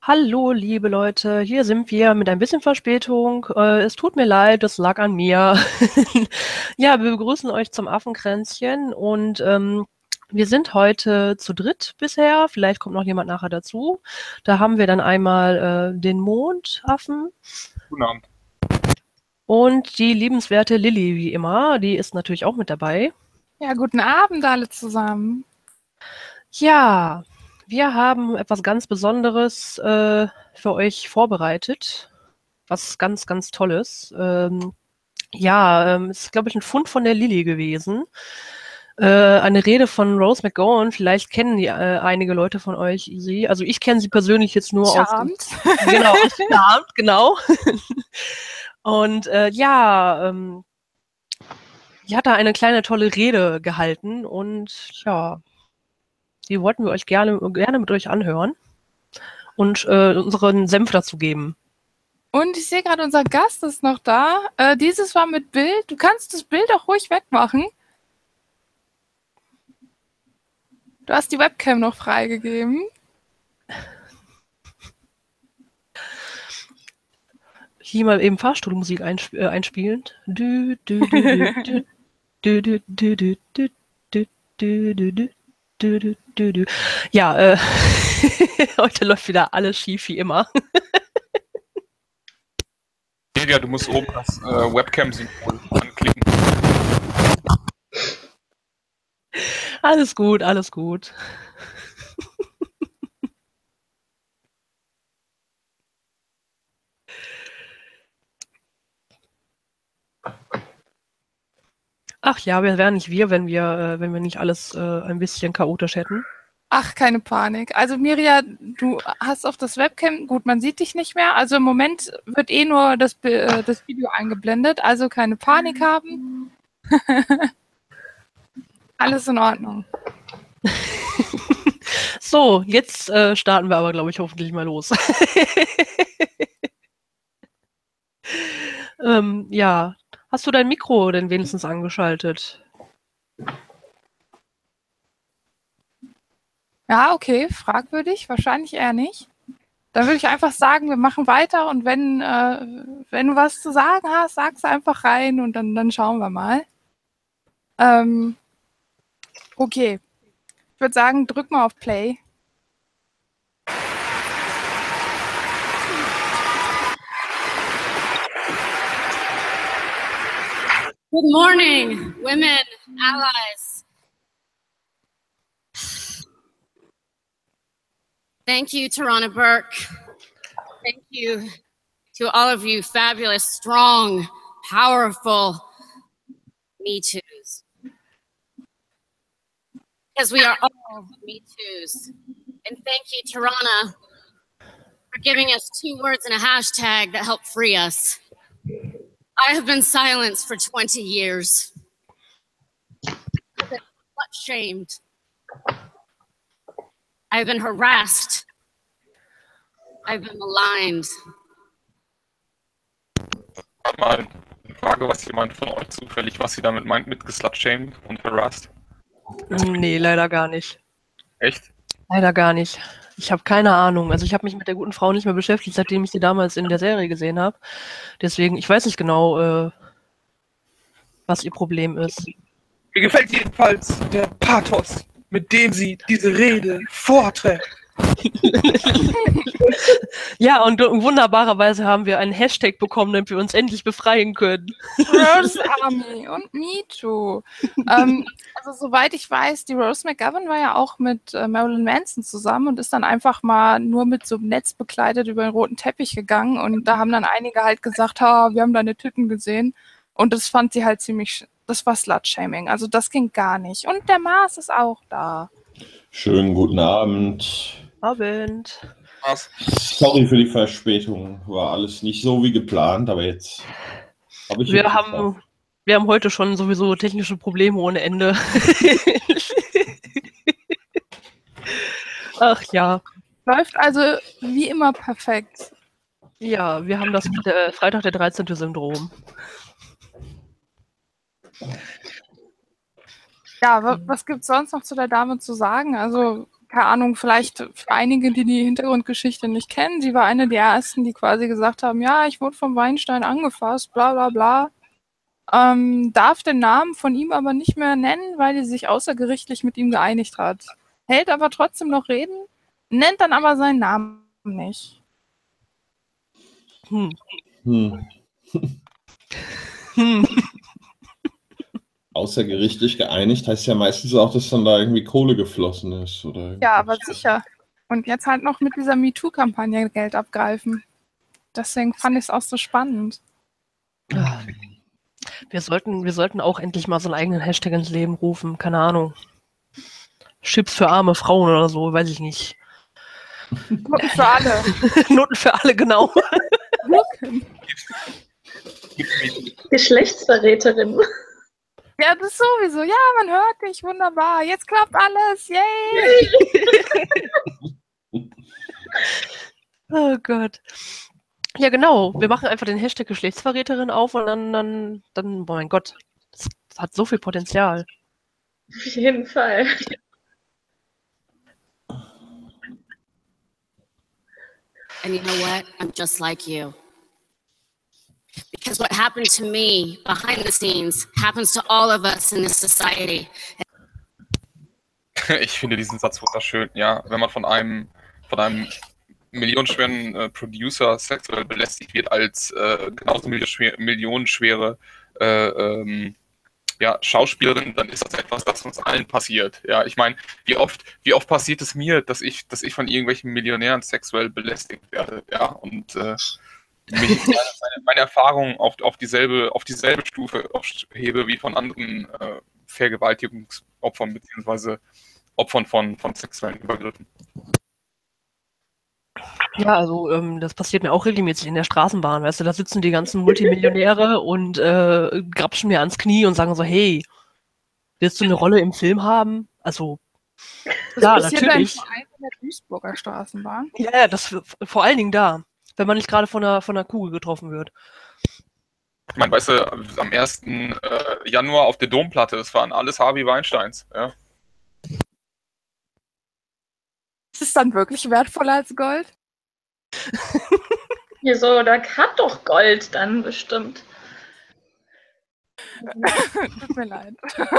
Hallo, liebe Leute, hier sind wir mit ein bisschen Verspätung. Es tut mir leid, das lag an mir. Ja, wir begrüßen euch zum Affenkränzchen und wir sind heute zu dritt bisher. Vielleicht kommt noch jemand nachher dazu. Da haben wir dann einmal den Mondaffen Guten Abend. und die liebenswerte Lilly, wie immer. Die ist natürlich auch mit dabei. Ja, guten Abend alle zusammen. Ja, wir haben etwas ganz Besonderes für euch vorbereitet. Was ganz, ganz Tolles. Ja, ist, glaube ich, ein Fund von der Lilly gewesen. Eine Rede von Rose McGowan. Vielleicht kennen die einige Leute von euch sie. Also ich kenne sie persönlich jetzt nur aus dem, Charmed. genau, aus Charmed, genau. Und ja, die hat da eine kleine tolle Rede gehalten und ja, die wollten wir euch gerne mit euch anhören und unseren Senf dazu geben. Und ich sehe gerade, unser Gast ist noch da. Dieses war mit Bild. Du kannst das Bild auch ruhig wegmachen. Du hast die Webcam noch freigegeben. Hier mal eben Fahrstuhlmusik einspielend. Dü, dü, dü, dü, dü, dü, dü, dü, dü, dü, dü, dü, dü, dü, dü, dü, dü. Ja, heute läuft wieder alles schief wie immer. Silvia, du musst oben das Webcam-Symbol anklicken. Alles gut, alles gut. Ach ja, wir wären nicht wir, wenn wir nicht alles ein bisschen chaotisch hätten. Ach, keine Panik. Also Mirja, du hast auf das Webcam, gut, man sieht dich nicht mehr. Also im Moment wird eh nur das Video eingeblendet. Also keine Panik haben. Alles in Ordnung. So, jetzt starten wir aber, glaube ich, hoffentlich mal los. Ja, hast du dein Mikro denn wenigstens angeschaltet? Ja, okay, fragwürdig. Wahrscheinlich eher nicht. Dann würde ich einfach sagen, wir machen weiter und wenn du was zu sagen hast, sag's einfach rein und dann schauen wir mal. Okay, ich würde sagen, drück mal auf Play. Good morning, women, allies. Thank you, Tarana Burke. Thank you to all of you fabulous, strong, powerful Me Too's. Because we are all Me Too's. And thank you, Tarana, for giving us 2 words and a hashtag that help free us. I have been silenced for 20 years. I've been slut-shamed. I've been harassed. I've been maligned. Mal eine Frage, was jemand von euch zufällig, was sie damit meint, mit geslutshamed und harassed? Nee, leider gar nicht. Echt? Leider gar nicht. Ich habe keine Ahnung. Also ich habe mich mit der guten Frau nicht mehr beschäftigt, seitdem ich sie damals in der Serie gesehen habe. Deswegen, ich weiß nicht genau, was ihr Problem ist. Mir gefällt jedenfalls der Pathos, mit dem sie diese Rede vorträgt. Ja, und wunderbarerweise haben wir einen Hashtag bekommen, damit wir uns endlich befreien können. Rose Army und Me Too. Also soweit ich weiß, die Rose McGowan war ja auch mit Marilyn Manson zusammen und ist dann einfach mal nur mit so einem Netz bekleidet über den roten Teppich gegangen und da haben dann einige halt gesagt, ha, wir haben deine Titten gesehen und das fand sie halt ziemlich, das war Slut-Shaming, also das ging gar nicht. Und der Mars ist auch da. Schönen guten Abend. Abend. Was? Sorry für die Verspätung. War alles nicht so wie geplant, aber jetzt habe ich Wir es haben, geschafft. wir haben heute schon sowieso technische Probleme ohne Ende. Ach ja. Läuft also wie immer perfekt. Ja, wir haben das Freitag der 13. Syndrom. Ja, was gibt's sonst noch zu der Dame zu sagen? Also keine Ahnung, vielleicht für einige, die die Hintergrundgeschichte nicht kennen, sie war eine der ersten, die quasi gesagt haben, ja, ich wurde vom Weinstein angefasst, bla bla bla. Darf den Namen von ihm aber nicht mehr nennen, weil sie sich außergerichtlich mit ihm geeinigt hat. Hält aber trotzdem noch Reden, nennt dann aber seinen Namen nicht. Hm. Außergerichtlich geeinigt heißt ja meistens auch, dass dann da irgendwie Kohle geflossen ist. Oder Ja, aber sicher. Und jetzt halt noch mit dieser MeToo-Kampagne Geld abgreifen. Deswegen fand ich es auch so spannend. Wir sollten auch endlich mal so einen eigenen Hashtag ins Leben rufen. Keine Ahnung. Chips für arme Frauen oder so, weiß ich nicht. Noten für alle. Noten für alle, genau. Geschlechtsverräterin. Ja, das sowieso. Ja, man hört dich. Wunderbar. Jetzt klappt alles. Yay! Oh Gott. Ja, genau. Wir machen einfach den Hashtag Geschlechtsverräterin auf und dann, oh mein Gott, das hat so viel Potenzial. Auf jeden Fall. And you know what? I'm just like you. Because what happened to me behind the scenes happens to all of us in this society. Ich finde diesen Satz wunderschön, ja. Wenn man von einem millionenschweren Producer sexuell belästigt wird als genauso millionenschwere Schauspielerin, dann ist das etwas, das uns allen passiert. Ja, ich meine, wie oft passiert es mir, dass ich von irgendwelchen Millionären sexuell belästigt werde, ja, und mich meine Erfahrungen auf dieselbe Stufe hebe wie von anderen Vergewaltigungsopfern beziehungsweise Opfern von sexuellen Übergriffen. Ja, also das passiert mir auch regelmäßig in der Straßenbahn, weißt du, da sitzen die ganzen Multimillionäre und grapschen mir ans Knie und sagen so, hey, willst du eine Rolle im Film haben? Also, klar, Das passiert natürlich. vor allem in der Duisburger Straßenbahn. Ja, das vor allen Dingen da, wenn man nicht gerade von einer Kugel getroffen wird. Ich meine, weißt du, am 1. Januar auf der Domplatte, das waren alles Harvey Weinsteins, ja. Ist es dann wirklich wertvoller als Gold? Wieso? Da hat doch Gold dann bestimmt. Tut mir leid.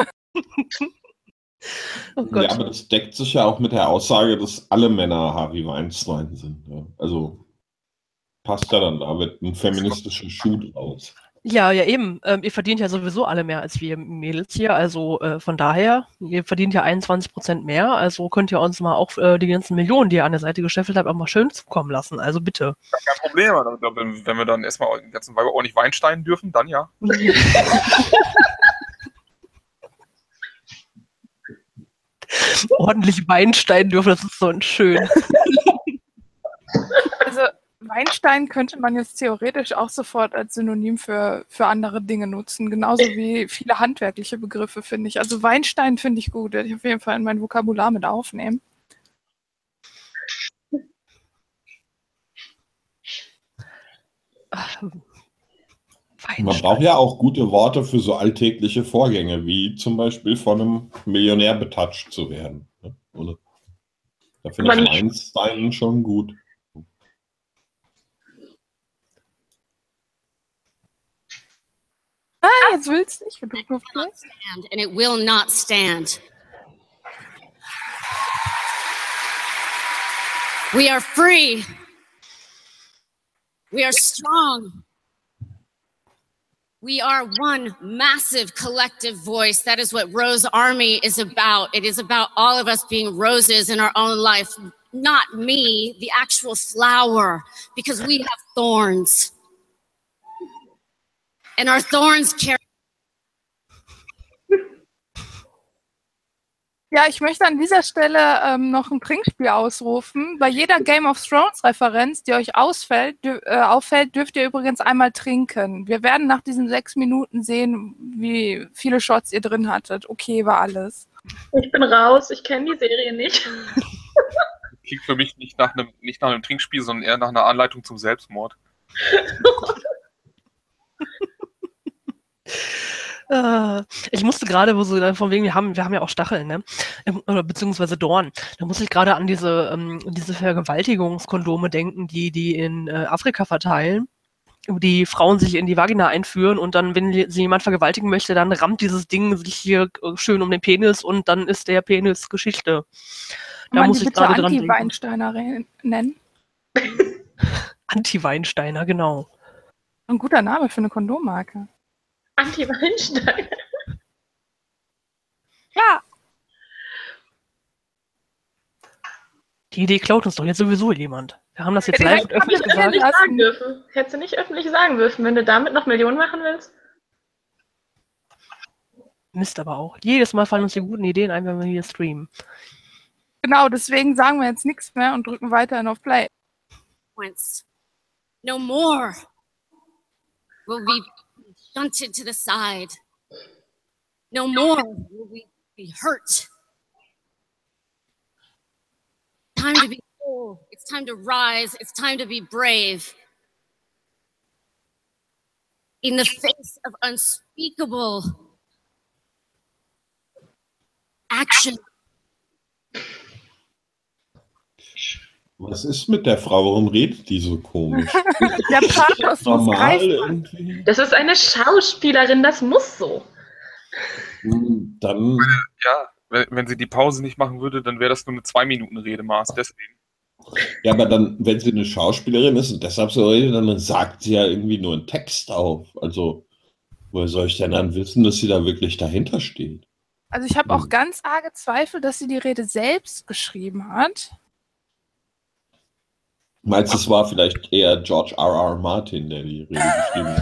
Oh Gott. Ja, aber das deckt sich ja auch mit der Aussage, dass alle Männer Harvey Weinstein sind. Ja. Also passt ja dann, da wird ein feministischer Schuh draus. Ja, eben. Ihr verdient ja sowieso alle mehr als wir Mädels hier. Also von daher, ihr verdient ja 21% mehr. Also könnt ihr uns mal auch die ganzen Millionen, die ihr an der Seite gescheffelt habt, auch mal schön zukommen lassen. Also bitte. Kein Problem, wenn wir dann erstmal den ganzen Weiber ordentlich Weinstein dürfen, dann ja. Ordentlich Weinstein dürfen, das ist so schön. Also Weinstein könnte man jetzt theoretisch auch sofort als Synonym für andere Dinge nutzen. Genauso wie viele handwerkliche Begriffe, finde ich. Also Weinstein finde ich gut. Werde ich auf jeden Fall in mein Vokabular mit aufnehmen. Man braucht ja auch gute Worte für so alltägliche Vorgänge, wie zum Beispiel von einem Millionär betatscht zu werden. Oder? Da finde ich Weinstein schon gut. Jetzt willst du nicht gedruckt. And it will not stand. We are free. We are strong. We are one massive collective voice. That is what Rose Army is about. It is about all of us being roses in our own life. Not me, the actual flower, because we have thorns. And our thorns carry. Ja, ich möchte an dieser Stelle noch ein Trinkspiel ausrufen. Bei jeder Game of Thrones Referenz, die euch auffällt, dürft ihr übrigens einmal trinken. Wir werden nach diesen 6 Minuten sehen, wie viele Shots ihr drin hattet. Okay, war alles. Ich bin raus, ich kenne die Serie nicht. Klingt für mich nicht nach einem Trinkspiel, sondern eher nach einer Anleitung zum Selbstmord. Ich musste gerade, wo sie von wegen, wir haben ja auch Stacheln, ne? Oder beziehungsweise Dorn. Da muss ich gerade an diese Vergewaltigungskondome denken, die in Afrika verteilen, wo die Frauen sich in die Vagina einführen und dann, wenn sie jemand vergewaltigen möchte, dann rammt dieses Ding sich hier schön um den Penis und dann ist der Penis Geschichte. Kann Da man muss die ich bitte gerade dran denken. Anti-Weinsteiner nennen? Anti-Weinsteiner, genau. Ein guter Name für eine Kondommarke. Anti-Weinstein. Ja. Die Idee klaut uns doch jetzt sowieso jemand. Wir haben das jetzt Ja, live und direkt öffentlich haben wir gesagt. Nicht sagen dürfen. Hättest du nicht öffentlich sagen dürfen, wenn du damit noch Millionen machen willst. Mist aber auch. Jedes Mal fallen uns die guten Ideen ein, wenn wir hier streamen. Genau, deswegen sagen wir jetzt nichts mehr und drücken weiterhin auf Play. No more will we be shunted to the side. No more will we be hurt. Time to be whole. It's time to rise. It's time to be brave. In the face of unspeakable action. Was ist mit der Frau? Warum redet die so komisch? Der Pathos muss Normal greifen. irgendwie? Das ist eine Schauspielerin, das muss so. Dann, Ja, wenn sie die Pause nicht machen würde, dann wäre das nur eine 2-Minuten-Redemaß. Deswegen. ja, aber dann, wenn sie eine Schauspielerin ist und deshalb so redet, dann sagt sie ja irgendwie nur einen Text auf. Also, woher soll ich denn dann wissen, dass sie da wirklich dahinter steht? Also ich habe auch ganz arge Zweifel, dass sie die Rede selbst geschrieben hat. Meinst du, es war vielleicht eher George R.R. Martin, der die Rede geschrieben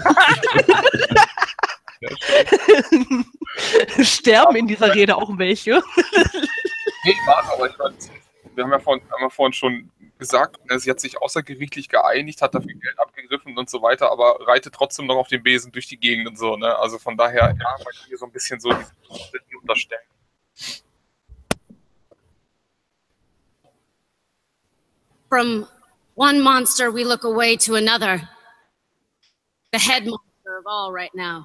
hat? Sterben in dieser Rede auch welche? Nee, warte, aber ich meine, wir haben ja vorhin schon gesagt, sie hat sich außergerichtlich geeinigt, hat dafür Geld abgegriffen und so weiter, aber reitet trotzdem noch auf dem Besen durch die Gegend und so, ne? Also von daher, ja, man kann hier so ein bisschen so die unterstellen. From one monster, we look away to another. The head monster of all right now.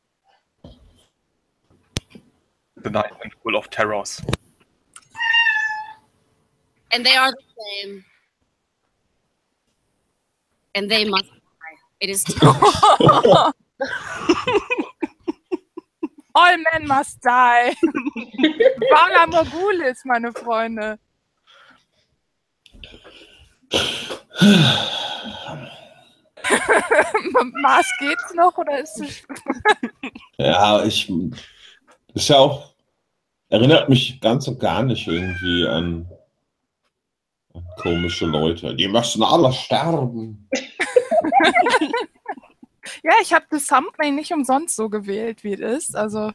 The night and full of terrors. And they are the same. And they must die. It is time. All men must die. Bala Mogulis, meine Freunde. Mars, geht's noch oder ist es... Ja, ist ja auch, erinnert mich ganz und gar nicht irgendwie an komische Leute. Die müssen alle sterben. Ja, ich habe das Thumbnail nicht umsonst so gewählt, wie es ist. Also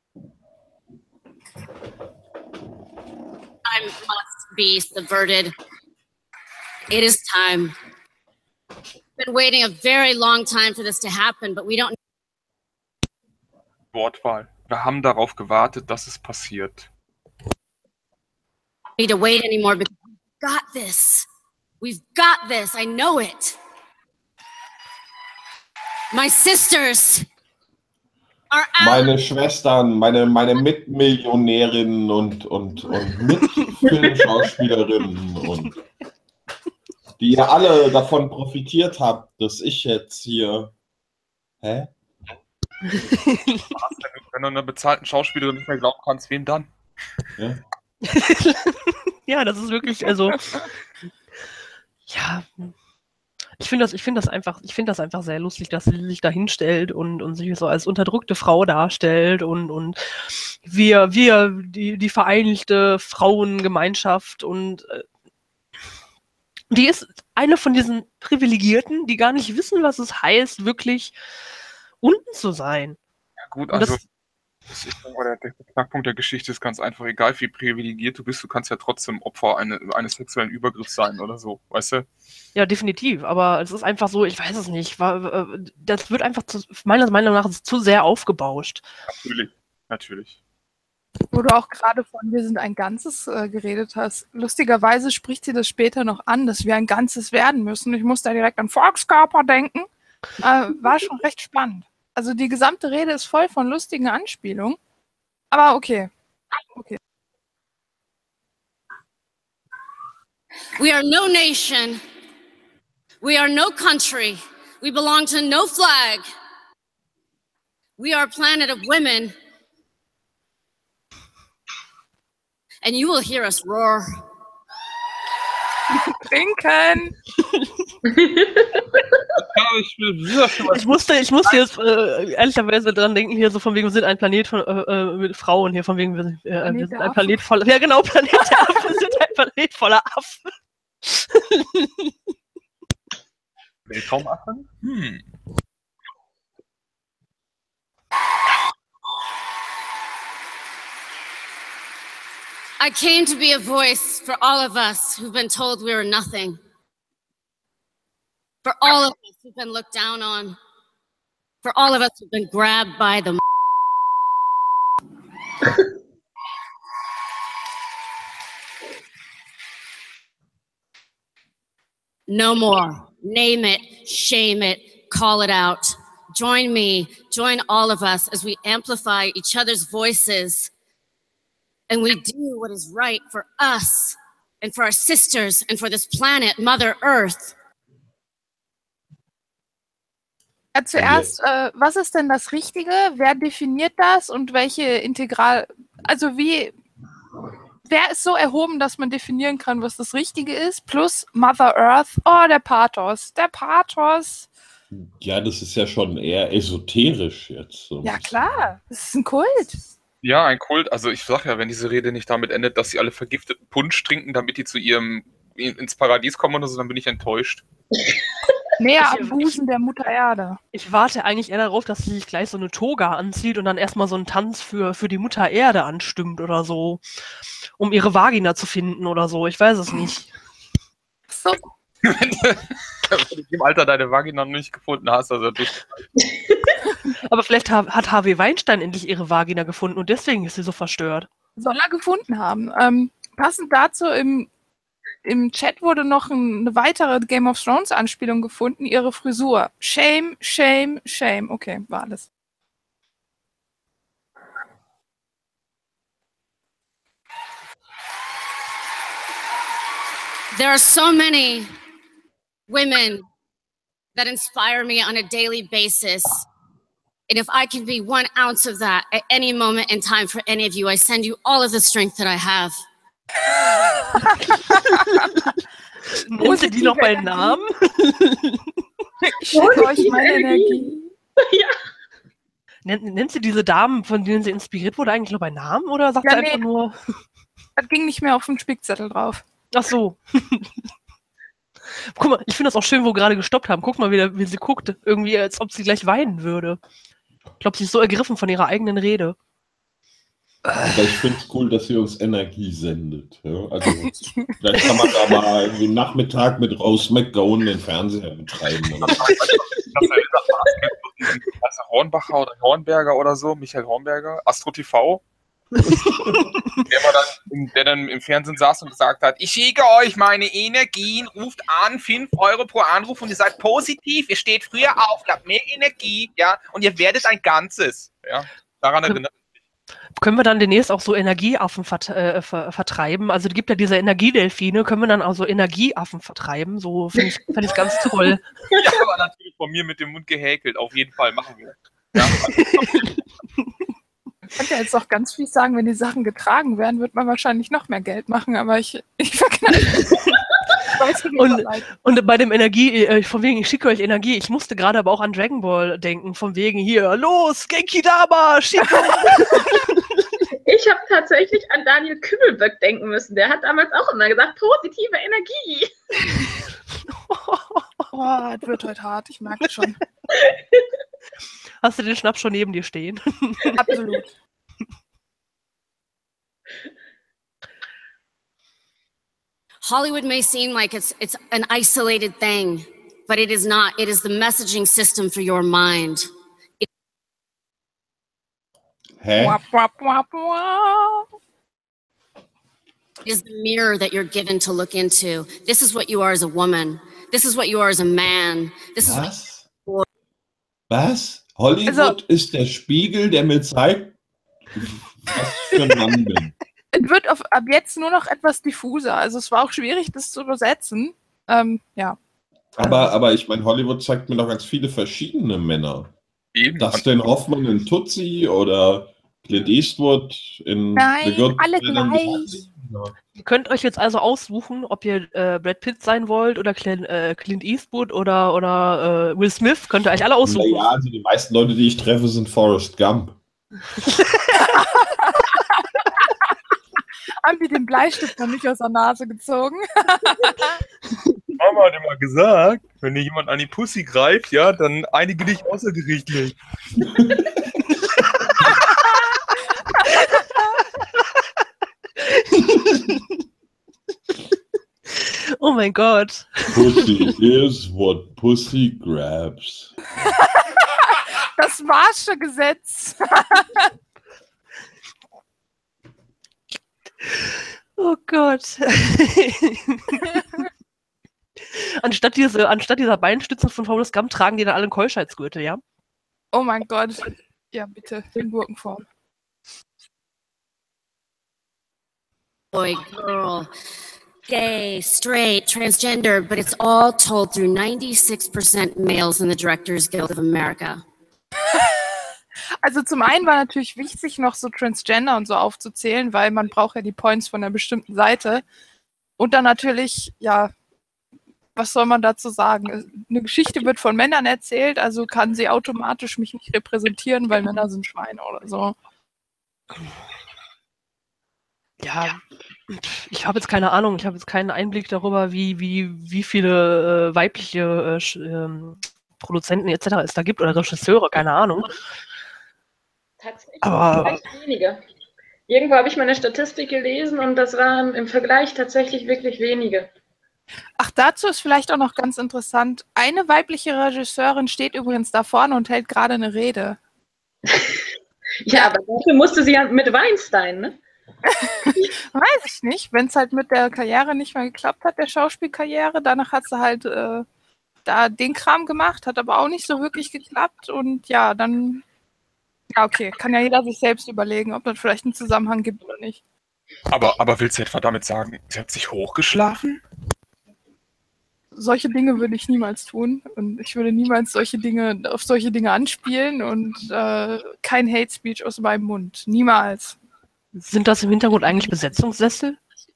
Time must be subverted. It is time. We've been waiting a very long time for this to happen, but we don't Wortwahl. Wir haben darauf gewartet, dass es passiert. need to wait anymore because we've got this. We've got this. I know it. My sisters are out. Meine Schwestern, meine Mitmillionärinnen und Mitfilmschauspielerinnen und die ihr alle davon profitiert habt, dass ich jetzt hier. Hä? Wenn du einer bezahlten Schauspielerin nicht mehr glauben kannst, wem dann? Ja. Ja, das ist wirklich, also, ja, ich finde das einfach sehr lustig, dass sie sich da hinstellt und sich so als unterdrückte Frau darstellt und wir die vereinigte Frauengemeinschaft und die ist eine von diesen Privilegierten, die gar nicht wissen, was es heißt, wirklich unten zu sein. Ja, gut, Und also das- ich denke, der Knackpunkt der Geschichte ist ganz einfach, egal wie privilegiert du bist, du kannst ja trotzdem Opfer eines sexuellen Übergriffs sein oder so, weißt du? Ja, definitiv, aber es ist einfach so, ich weiß es nicht, das wird einfach meiner Meinung nach zu sehr aufgebauscht. Natürlich. wo du auch gerade von wir sind ein Ganzes geredet hast. Lustigerweise spricht sie das später noch an, dass wir ein Ganzes werden müssen. Ich muss da direkt an Volkskörper denken. War schon recht spannend. Also die gesamte Rede ist voll von lustigen Anspielungen. Aber okay. We are no nation. We are no country. We belong to no flag. We are a planet of women. And you will hear us roar. Trinken! Ich musste jetzt ehrlicherweise dran denken, hier so von wegen, wir sind ein Planet mit Frauen, hier von wegen, wir sind ein Planet voller, ja genau, Planet der Affen, wir sind ein Planet voller Affen. Weltraumaffen? I came to be a voice for all of us who've been told we are nothing. For all of us who've been looked down on. For all of us who've been grabbed by the No more. Name it, shame it, call it out. Join me, join all of us as we amplify each other's voices. And we do what is right for us and for our sisters and for this planet, Mother Earth. Ja, zuerst, was ist denn das Richtige? Wer definiert das und welche also wer ist so erhoben, dass man definieren kann, was das Richtige ist? Plus Mother Earth, der Pathos. Ja, das ist ja schon eher esoterisch jetzt. So. Ja klar, das ist ein Kult. Ja, ein Kult. Also ich sag ja, wenn diese Rede nicht damit endet, dass sie alle vergifteten Punsch trinken, damit die zu ihrem ins Paradies kommen oder so, dann bin ich enttäuscht. Näher am Busen der Mutter Erde. Ich warte eigentlich eher darauf, dass sie sich gleich so eine Toga anzieht und dann erstmal so einen Tanz für die Mutter Erde anstimmt oder so, um ihre Vagina zu finden oder so. Ich weiß es nicht. So. Wenn du im Alter deine Vagina noch nicht gefunden hast, also Aber vielleicht hat Harvey Weinstein endlich ihre Vagina gefunden und deswegen ist sie so verstört. Soll er gefunden haben. Passend dazu im Chat wurde noch eine weitere Game of Thrones Anspielung gefunden, ihre Frisur. Shame, shame, shame. Okay, war alles. There are so many women that inspire me on a daily basis. And if I can be 1 ounce of that at any moment in time for any of you, I send you all of the strength that I have. Nennt sie die noch bei Namen? Ich schicke euch meine Energie. Ja. Nennt sie diese Damen, von denen sie inspiriert wurde, eigentlich noch bei Namen? Oder sagt sie einfach nur... Das ging nicht mehr auf den Spickzettel drauf. Ach so. Guck mal, ich finde das auch schön, wo wir gerade gestoppt haben. Guck mal, wie sie guckt. Irgendwie, als ob sie gleich weinen würde. Ich glaube, sie ist so ergriffen von ihrer eigenen Rede. Aber ich finde es cool, dass sie uns Energie sendet. Ja? Also, vielleicht kann man da mal irgendwie Nachmittag mit Rose McGowan den Fernseher betreiben. Oder? Hornbacher oder Hornberger oder so, Michael Hornberger, Astro TV. der dann im Fernsehen saß und gesagt hat, ich schicke euch meine Energien, ruft an, 5 Euro pro Anruf und ihr seid positiv, ihr steht früher auf, habt mehr Energie, ja, und ihr werdet ein Ganzes. Ja, daran erinnert. Können wir dann demnächst auch so Energieaffen vertreiben? Also es gibt ja diese Energiedelfine, können wir dann auch so Energieaffen vertreiben? So finde ich ganz toll. Ja, aber natürlich von mir mit dem Mund gehäkelt, auf jeden Fall, machen wir. Ja, Ich könnte ja jetzt auch ganz viel sagen, wenn die Sachen getragen werden, wird man wahrscheinlich noch mehr Geld machen, aber ich verknall. Und bei dem Energie, von wegen, ich schicke euch Energie, ich musste gerade aber auch an Dragon Ball denken, von wegen hier, los, Genki Dama, schicke! Ich habe tatsächlich an Daniel Kübelböck denken müssen. Der hat damals auch immer gesagt, positive Energie. Oh, das wird heute hart, ich merke schon. Hast du den Schnaps schon neben dir stehen? Absolut. Hollywood may seem like it's an isolated thing, but it is not. It is the messaging system for your mind. Hä? Wap, wap, wap, wap. It is the mirror that you're given to look into. This is what you are as a woman. This is what you are as a man. This is Was? Was? Hollywood ist der Spiegel, der mir zeigt, was für ein Mann bin. Es wird ab jetzt nur noch etwas diffuser. Also es war auch schwierig, das zu übersetzen. Ja. Aber ich meine, Hollywood zeigt mir doch ganz viele verschiedene Männer. Eben. Dustin Hoffman in Tootsie oder Clint Eastwood in Nein, alle gleich. Ihr könnt euch jetzt also aussuchen, ob ihr Brad Pitt sein wollt oder Clint Eastwood oder Will Smith. Könnt ihr euch alle aussuchen. Naja, also die meisten Leute, die ich treffe, sind Forrest Gump. Haben die den Bleistift noch nicht aus der Nase gezogen? Mama hat immer gesagt, wenn dir jemand an die Pussy greift, ja, dann einige dich außergerichtlich. Oh mein Gott. Pussy is what pussy grabs. Das Marsche Gesetz. Oh Gott. Anstatt dieser Beinstützen von Forrest Gump tragen die dann alle einen Keuschheitsgürtel, ja? Oh mein Gott. Ja, bitte, in Gurkenform. Boy, girl, gay, straight, transgender, but it's all told through 96% males in the Directors Guild of America. Also zum einen war natürlich wichtig, noch so Transgender und so aufzuzählen, weil man braucht ja die Points von einer bestimmten Seite. Und dann natürlich, ja, was soll man dazu sagen? Eine Geschichte wird von Männern erzählt, also kann sie automatisch mich nicht repräsentieren, weil Männer sind Schweine oder so. Ja, ich habe jetzt keine Ahnung, ich habe jetzt keinen Einblick darüber, wie viele weibliche Produzenten etc. es da gibt oder Regisseure, keine Ahnung. Tatsächlich Aber recht wenige. Irgendwo habe ich mal eine Statistik gelesen und das waren im Vergleich tatsächlich wirklich wenige. Ach, dazu ist vielleicht auch noch ganz interessant. Eine weibliche Regisseurin steht übrigens da vorne und hält gerade eine Rede. Ja, aber dafür musste sie ja mit Weinstein, ne? Weiß ich nicht. Wenn es halt mit der Karriere nicht mehr geklappt hat, der Schauspielkarriere, danach hat sie halt da den Kram gemacht, hat aber auch nicht so wirklich geklappt und ja, dann, ja okay, kann ja jeder sich selbst überlegen, ob das vielleicht einen Zusammenhang gibt oder nicht. Aber willst du etwa damit sagen, sie hat sich hochgeschlafen? Solche Dinge würde ich niemals tun und ich würde niemals auf solche Dinge anspielen und kein Hate Speech aus meinem Mund. Niemals. sind das im Hintergrund eigentlich Besetzungssessel?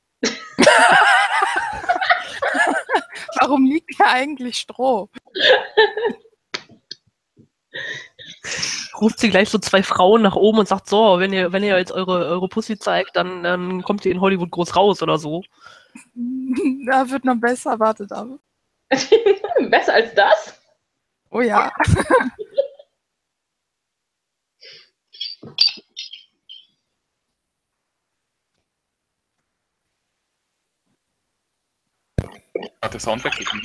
Warum liegt hier eigentlich Stroh? Ruft sie gleich so zwei Frauen nach oben und sagt, so, wenn ihr jetzt eure Pussy zeigt, dann kommt ihr in Hollywood groß raus oder so. Da wird noch besser, wartet ab. Besser als das? Oh ja. Hat der Sound weggegeben?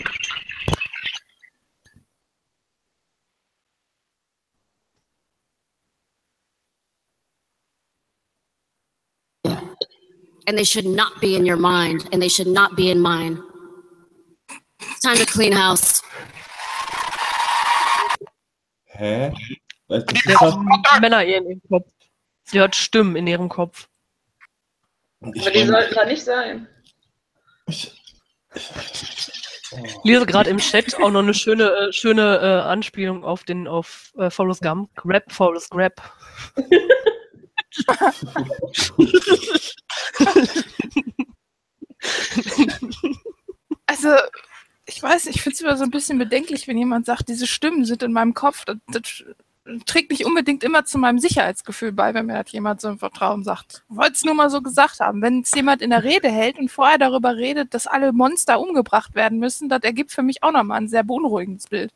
And they should not be in your mind, and they should not be in mine. It's time to clean house. Hä? Was ist Sie das? hat Männer in ihrem Kopf. Sie hört Stimmen in ihrem Kopf. Aber die sollten da nicht sein. Ich lese gerade im Chat auch noch eine schöne Anspielung auf Forrest Gump. Grab, Forrest, grab. Also, ich weiß, ich finde es immer so ein bisschen bedenklich, wenn jemand sagt, diese Stimmen sind in meinem Kopf. Das trägt nicht unbedingt immer zu meinem Sicherheitsgefühl bei, wenn mir das jemand so im Vertrauen sagt. Ich wollte es nur mal so gesagt haben. Wenn es jemand in der Rede hält und vorher darüber redet, dass alle Monster umgebracht werden müssen, das ergibt für mich auch nochmal ein sehr beunruhigendes Bild.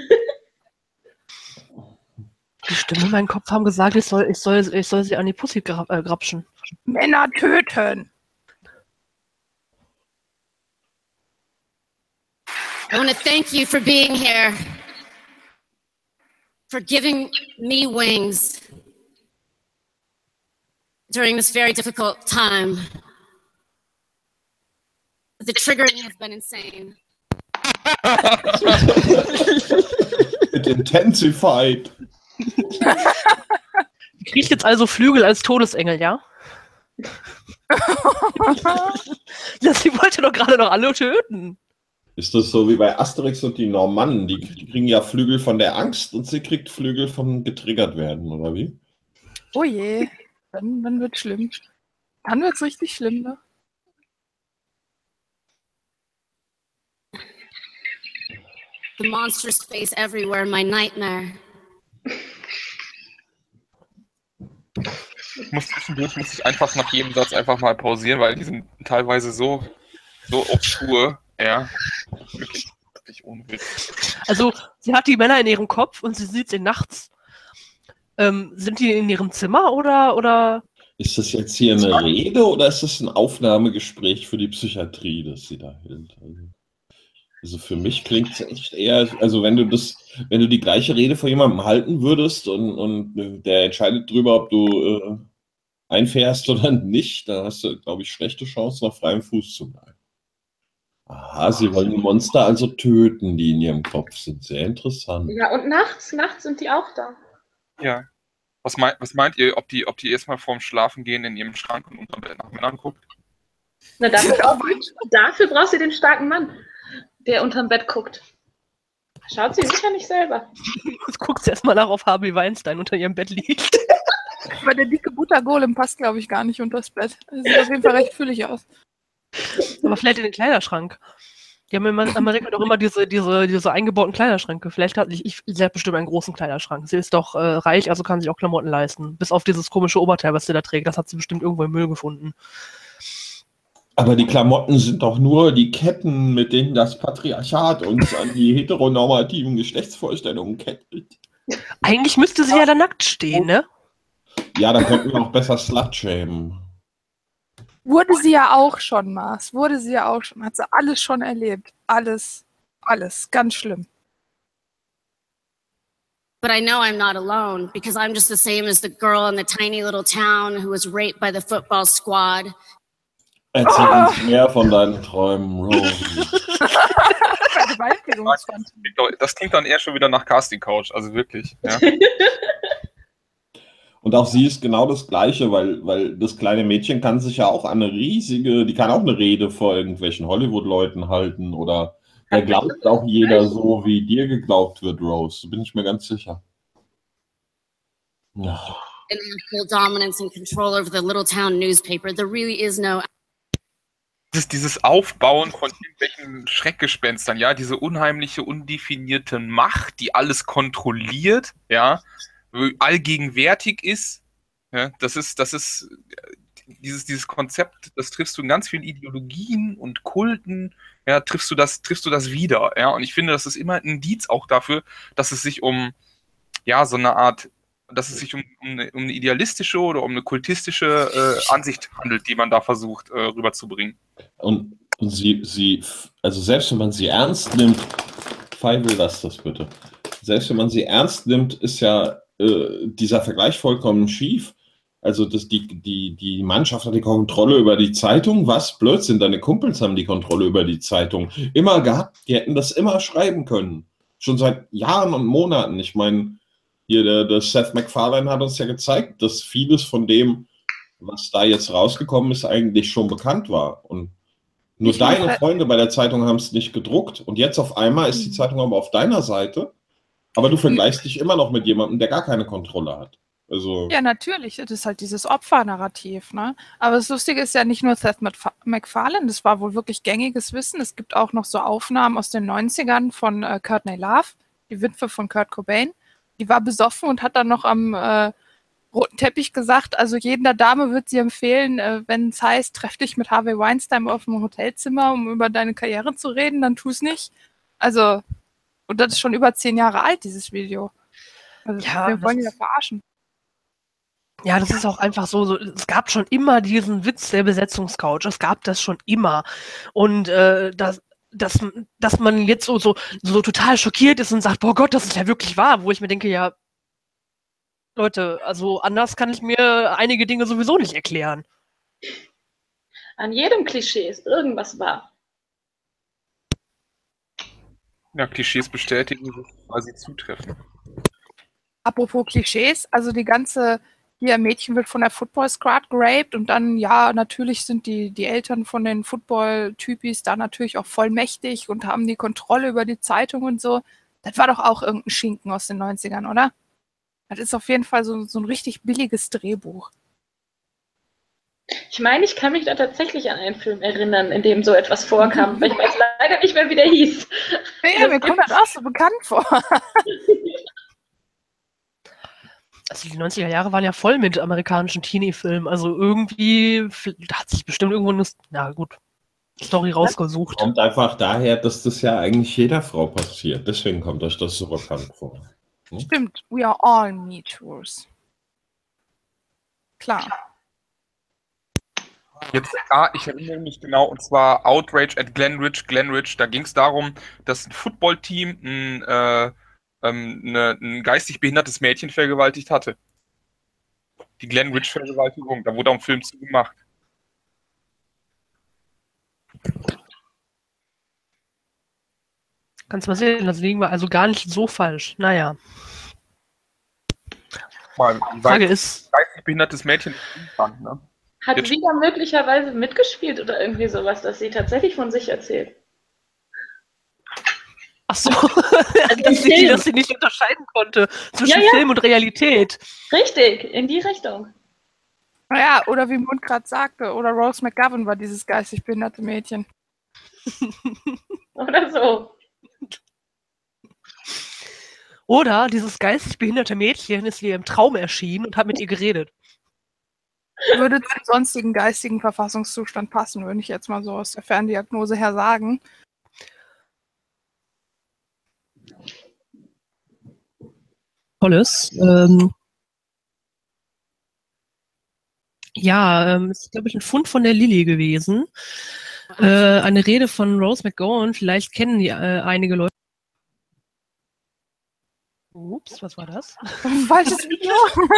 Die Stimmen in meinem Kopf haben gesagt, ich soll sie an die Pussy grapschen. Männer töten! I want to thank you for being here, for giving me wings during this very difficult time. The triggering has been insane. It intensified. Die kriegt jetzt also Flügel als Todesengel, ja? Ja, sie wollte doch gerade noch alle töten. Ist das so wie bei Asterix und die Normannen? Die kriegen ja Flügel von der Angst und sie kriegt Flügel vom getriggert werden, oder wie? Oh je, dann wird's schlimm. Dann wird's richtig schlimm, ne? The monsters face everywhere in my nightmare. Zwischendurch muss ich einfach nach jedem Satz einfach mal pausieren, weil die sind teilweise so obskur, ja. Wirklich ohne Witz. Also, sie hat die Männer in ihrem Kopf und sie sieht sie nachts. Sind die in ihrem Zimmer oder? Ist das jetzt hier eine Rede oder ist das ein Aufnahmegespräch für die Psychiatrie, das sie da hält? Also für mich klingt es echt eher, also wenn du die gleiche Rede vor jemandem halten würdest und der entscheidet drüber, ob du einfährst oder nicht, dann hast du, glaube ich, schlechte Chancen, auf freiem Fuß zu bleiben. Aha, sie wollen die Monster also töten, die in ihrem Kopf sind. Sehr interessant. Ja, und nachts sind die auch da. Ja. Was meint ihr, ob die erstmal vorm Schlafengehen in ihrem Schrank und unterm Bett nach Männern guckt? Na, dafür brauchst du den starken Mann, der unterm Bett guckt. Schaut sie sicher nicht selber. Jetzt guckt sie erstmal nach, auf Harvey Weinstein unter ihrem Bett liegt. Weil der dicke Buttergolem passt, glaube ich, gar nicht unters Bett. Das sieht auf jeden Fall recht füllig aus. Aber vielleicht in den Kleiderschrank. Die haben in Amerika doch immer diese eingebauten Kleiderschränke. Vielleicht sie hat bestimmt einen großen Kleiderschrank. Sie ist doch reich, also kann sich auch Klamotten leisten. Bis auf dieses komische Oberteil, was sie da trägt. Das hat sie bestimmt irgendwo im Müll gefunden. Aber die Klamotten sind doch nur die Ketten, mit denen das Patriarchat uns an die heteronormativen Geschlechtsvorstellungen kettet. Eigentlich müsste sie ja da nackt stehen, ne? Ja, dann könnten wir auch besser slut-shamen. Wurde sie ja auch schon, Mars. Wurde sie ja auch schon. Hat sie alles schon erlebt. Alles. Ganz schlimm. But I know I'm not alone because I'm just the same as the girl in the tiny little town who was raped by the football squad. Erzähl uns mehr von deinen Träumen, Rose. Das klingt dann eher schon wieder nach Casting Couch, also wirklich. Ja. Und auch sie ist genau das Gleiche, weil das kleine Mädchen kann sich ja auch die kann auch eine Rede vor irgendwelchen Hollywood-Leuten halten oder da glaubt auch jeder so, wie dir geglaubt wird, Rose. Da bin ich mir ganz sicher. Ja. In full dominance and control over the little town newspaper. There really is no. Dieses Aufbauen von irgendwelchen Schreckgespenstern, ja, diese unheimliche, undefinierte Macht, die alles kontrolliert, ja, allgegenwärtig ist, ja, das ist dieses Konzept, das triffst du in ganz vielen Ideologien und Kulten, ja, triffst du das wieder, ja, und ich finde, das ist immer ein Indiz auch dafür, dass es sich um, ja, so eine Art, dass es sich um eine idealistische oder um eine kultistische Ansicht handelt, die man da versucht rüberzubringen. Und sie, also selbst wenn man sie ernst nimmt, Feivel, lass das bitte. Selbst wenn man sie ernst nimmt, ist ja dieser Vergleich vollkommen schief. Also die Mannschaft hat die Kontrolle über die Zeitung. Was? Blödsinn, deine Kumpels haben die Kontrolle über die Zeitung. Immer gehabt, die hätten das immer schreiben können. Schon seit Jahren und Monaten. Ich meine, hier der Seth MacFarlane hat uns ja gezeigt, dass vieles von dem, was da jetzt rausgekommen ist, eigentlich schon bekannt war. Und nur deine Freunde bei der Zeitung haben es nicht gedruckt. Und jetzt auf einmal ist die Zeitung aber auf deiner Seite. Aber du vergleichst dich immer noch mit jemandem, der gar keine Kontrolle hat. Also ja, natürlich. Das ist halt dieses Opfernarrativ, ne? Aber das Lustige ist ja nicht nur Seth MacFarlane, das war wohl wirklich gängiges Wissen. Es gibt auch noch so Aufnahmen aus den 90ern von Courtney Love, die Witwe von Kurt Cobain. Die war besoffen und hat dann noch am roten Teppich gesagt, also jeder Dame wird sie empfehlen, wenn es heißt, treff dich mit Harvey Weinstein auf dem Hotelzimmer, um über deine Karriere zu reden, dann tu es nicht. Also, und das ist schon über 10 Jahre alt, dieses Video. Also, Ja, wir wollen die da verarschen. Ja, das ist auch einfach so, es gab schon immer diesen Witz der Besetzungscouch, es gab das schon immer. Und dass man jetzt so total schockiert ist und sagt, boah Gott, das ist ja wirklich wahr, wo ich mir denke, ja, Leute, also anders kann ich mir einige Dinge sowieso nicht erklären. An jedem Klischee ist irgendwas wahr. Ja, Klischees bestätigen, weil sie zutreffen. Apropos Klischees, also die ganze, hier Mädchen wird von der Football Squad geraped und dann, ja, natürlich sind die Eltern von den Football-Typis da natürlich auch voll mächtig und haben die Kontrolle über die Zeitung und so. Das war doch auch irgendein Schinken aus den 90ern, oder? Das ist auf jeden Fall so ein richtig billiges Drehbuch. Ich meine, ich kann mich da tatsächlich an einen Film erinnern, in dem so etwas vorkam, weil ich weiß leider nicht mehr, wie der hieß. Ja, mir kommt das auch so bekannt vor. Also die 90er Jahre waren ja voll mit amerikanischen Teenie-Filmen. Also irgendwie, da hat sich bestimmt irgendwo eine, na gut, Story rausgesucht. Kommt einfach daher, dass das ja eigentlich jeder Frau passiert. Deswegen kommt euch das so bekannt vor. Hm? Stimmt, we are all Me Tours. Klar. Jetzt, ich erinnere mich genau, und zwar Outrage at Glenridge. Glenridge, da ging es darum, dass ein Footballteam ein geistig behindertes Mädchen vergewaltigt hatte. Die Glenridge-Vergewaltigung, da wurde auch ein Film zu gemacht. Kannst du mal sehen, das liegen wir also gar nicht so falsch. Naja. Frage ist, geistig behindertes Mädchen fand, ne? Hat Jetzt- sie da möglicherweise mitgespielt oder irgendwie sowas, dass sie tatsächlich von sich erzählt? ach so, im Film. dass sie nicht unterscheiden konnte zwischen Ja, ja. Film und Realität. Richtig, in die Richtung. Naja, oder wie Mund gerade sagte, oder Rose McGovern war dieses geistig behinderte Mädchen. Oder so. Oder dieses geistig behinderte Mädchen ist ihr im Traum erschienen und hat mit ihr geredet. Würde zum sonstigen geistigen Verfassungszustand passen, würde ich jetzt mal so aus der Ferndiagnose her sagen. Tolles. Ist, glaube ich, ein Fund von der Lilly gewesen. Eine Rede von Rose McGowan, vielleicht kennen die einige Leute. Ups, was war das? Falsches Video.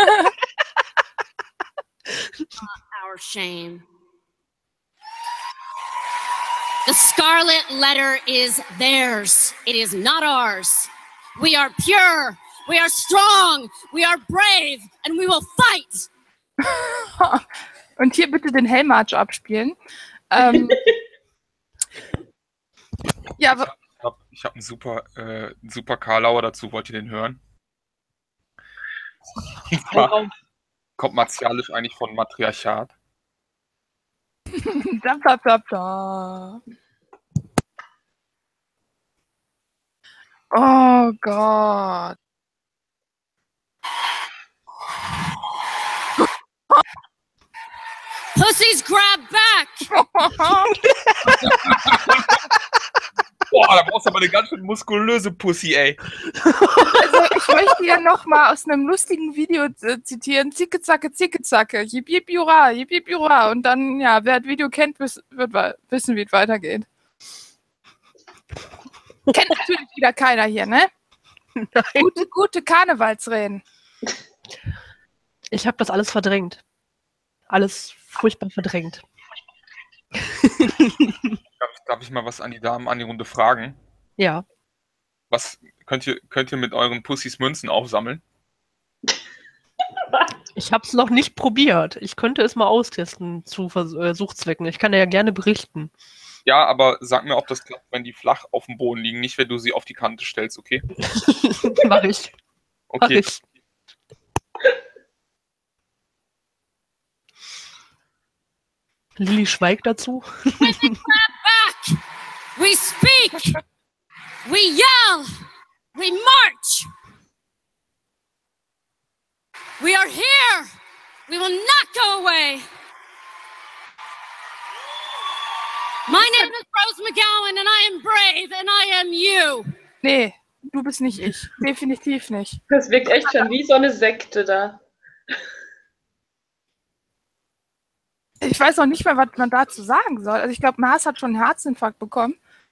Our shame. The scarlet letter is theirs. It is not ours. We are pure. We are strong. We are brave. And we will fight. Und hier bitte den Hellmarch abspielen. Ja, Ich hab einen super Karlauer dazu. Wollt ihr den hören? Kommt martialisch eigentlich von Matriarchat? da. Oh Gott. Pussies grab back. Boah, da brauchst du aber eine ganz schön muskulöse Pussy, ey. Also ich möchte ja noch mal aus einem lustigen Video zitieren. Zicke, zacke, jip, jip, jura, jip, jip, jura. Und dann, ja, wer das Video kennt, wird wissen, wie es weitergeht. Kennt natürlich wieder keiner hier, ne? Gute Karnevalsreden. Ich habe das alles verdrängt. Alles furchtbar verdrängt. Darf ich mal was an die Damen an die Runde fragen? Ja. Was könnt ihr mit euren Pussys Münzen aufsammeln? Ich habe es noch nicht probiert. Ich könnte es mal austesten zu Versuchszwecken. Ich kann ja gerne berichten. Ja, aber sag mir, ob das klappt, wenn die flach auf dem Boden liegen, nicht wenn du sie auf die Kante stellst, okay? Mach ich. Mach Okay. ich. Lilly schweigt dazu. Back. We speak. We yell. We march. We are here. We will not go away. My name is Rose McGowan and I am brave and I am you. Nee, du bist nicht ich. Definitiv nicht. Das wirkt echt schon wie so eine Sekte da. Ich weiß auch nicht mehr, was man dazu sagen soll. Also ich glaube, Mars hat schon einen Herzinfarkt bekommen.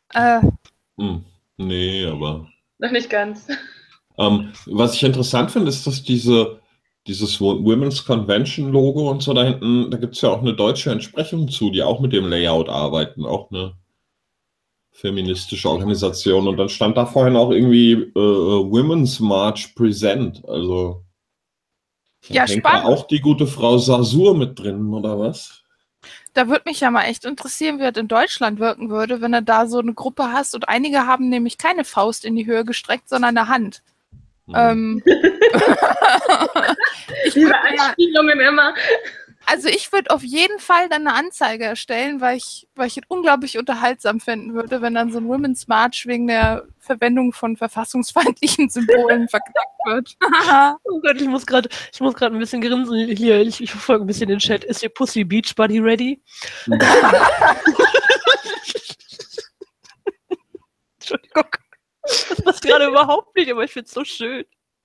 Nee, aber... Noch nicht ganz. Was ich interessant finde, ist, dass dieses Women's Convention Logo und so da hinten, da gibt es ja auch eine deutsche Entsprechung zu, die auch mit dem Layout arbeiten. Auch eine feministische Organisation. Und dann stand da vorhin auch irgendwie Women's March Present. Also Ja, hängt da spannend. auch die gute Frau Sasur mit drin, oder was? Da würde mich ja mal echt interessieren, wie das in Deutschland wirken würde, wenn du da so eine Gruppe hast. Und einige haben nämlich keine Faust in die Höhe gestreckt, sondern eine Hand. Diese Einspielungen immer. Also ich würde auf jeden Fall dann eine Anzeige erstellen, weil ich es unglaublich unterhaltsam finden würde, wenn dann so ein Women's March wegen der Verwendung von verfassungsfeindlichen Symbolen verknackt wird. Oh Gott, ich muss gerade ein bisschen grinsen. Hier, ich verfolge ein bisschen den Chat. Ist your Pussy Beach Buddy ready? Entschuldigung. Das passt gerade überhaupt nicht, aber ich finde es so schön.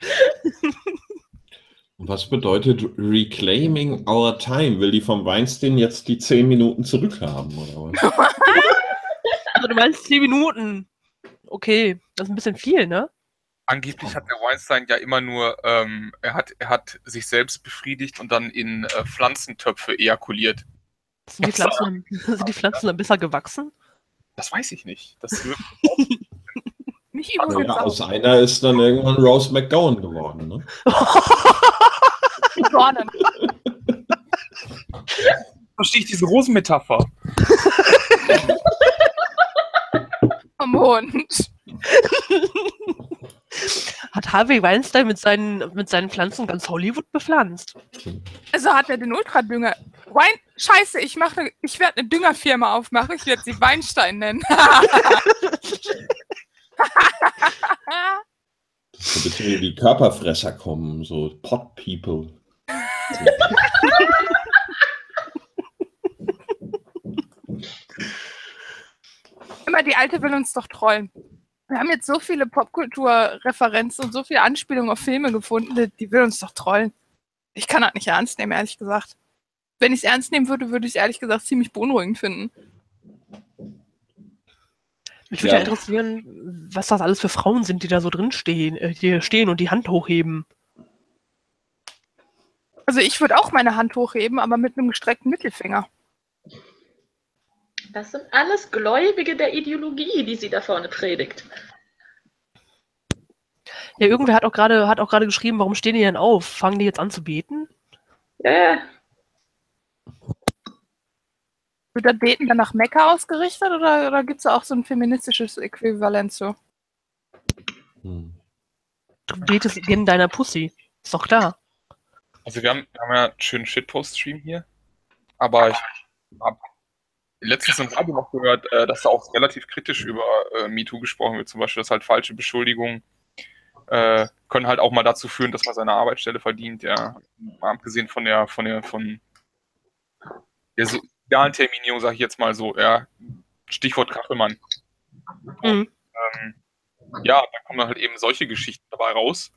Was bedeutet reclaiming our time? Will die vom Weinstein jetzt die 10 Minuten zurückhaben, oder was? Also du meinst 10 Minuten. Okay, das ist ein bisschen viel, ne? Angeblich hat der Weinstein ja immer nur, er hat sich selbst befriedigt und dann in Pflanzentöpfe ejakuliert. Sind die Pflanzen dann besser gewachsen? Das weiß ich nicht. Das wird Nicht übrigens Ja, auch. aus einer ist dann irgendwann Rose McGowan geworden, ne? Dornen. verstehe ich diese Rosenmetapher. Vom Hund. Hat Harvey Weinstein mit seinen Pflanzen ganz Hollywood bepflanzt? Also hat er den Ultradünger. Scheiße, ich werde eine Düngerfirma aufmachen. Ich werde sie Weinstein nennen. So ein bisschen wie die Körperfresser kommen, so Pot People. Immer die Alte will uns doch trollen. Wir haben jetzt so viele Popkultur-Referenzen und so viele Anspielungen auf Filme gefunden, die will uns doch trollen. Ich kann das nicht ernst nehmen, ehrlich gesagt. Wenn ich es ernst nehmen würde, würde ich es ehrlich gesagt ziemlich beunruhigend finden. Mich würde ja interessieren, was das alles für Frauen sind, die da so drin stehen, und die Hand hochheben. Also ich würde auch meine Hand hochheben, aber mit einem gestreckten Mittelfinger. Das sind alles Gläubige der Ideologie, die sie da vorne predigt. Ja, irgendwer hat auch gerade geschrieben, warum stehen die denn auf? Fangen die jetzt an zu beten? Wird das Beten dann nach Mekka ausgerichtet oder gibt es auch so ein feministisches Äquivalent zu? Du betest in deiner Pussy. Ist doch klar. Also wir haben ja einen schönen Shitpost-Stream hier, aber ich habe letztens im Radio noch gehört, dass da auch relativ kritisch über MeToo gesprochen wird, zum Beispiel, dass halt falsche Beschuldigungen können halt auch mal dazu führen, dass man seine Arbeitsstelle verdient, ja. Mal abgesehen von der sozialen Terminierung, sage ich jetzt mal so, ja. Stichwort Kachelmann. Mhm. Ja, da kommen dann halt eben solche Geschichten dabei raus.